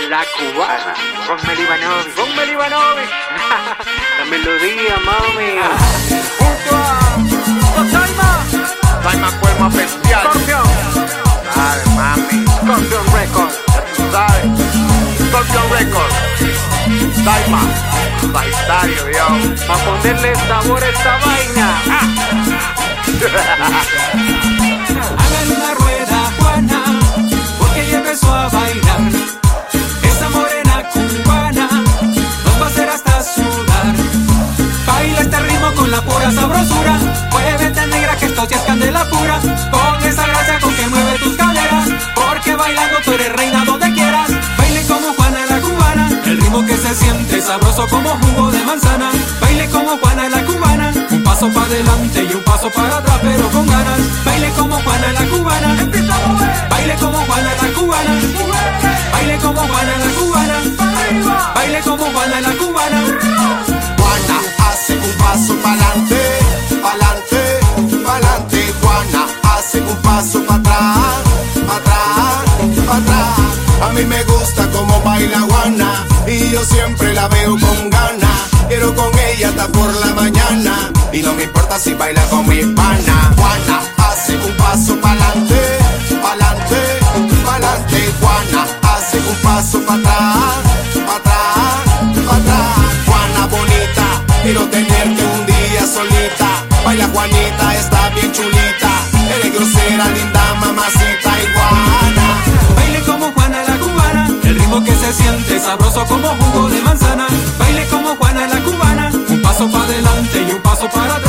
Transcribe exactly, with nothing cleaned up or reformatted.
La cubana, con Melibanovi, con Melibanovi. La melodía, mami. Junto a Taima, Taima Cuerma Bestial. Scorpion. Dale, mami. Scorpion Record. Ya tú sabes. Scorpion Record. Taima. Sagitario, yo. Pa' ponerle sabor a esta vaina. Ah. Hagan una rueda, Juana, porque ella empezó a bailar. Esa morena cubana nos va a hacer hasta sudar. Baila este ritmo con la pura sabrosura. Muévete, negra, que esto sí es candela pura. Con esa gracia con que mueve tus caderas, porque bailando tú eres reina donde quieras. Baile como Juana la cubana, el ritmo que se siente sabroso como jugo de manzana. Baile como Juana la cubana, un paso para adelante y un paso para atrás, pero con ganas. Baile como Juana la cubana, baile como Juana la cubana, baile como Juana la cubana, baile como Juana la cubana. Juana hace un paso pa'lante, pa'lante, pa'lante. Juana hace un paso para atrás, para atrás, para atrás. A mí me gusta como baila Juana y yo siempre la veo con ganas. Quiero con ella hasta por la mañana y no me importa si baila con mi pana. Juana hace un paso pa'lante, pa'lante, pa'lante. Juana hace un paso para atrás, para atrás, para atrás. Juana bonita, quiero tenerte un día solita. Baila Juanita, está bien chulita. Eres grosera, linda, mamacita y Juana. Baile como Juana la cubana, el ritmo que se siente sabroso como jugo de manzana. Baile como Juana la cubana, un paso para adelante y un paso para atrás.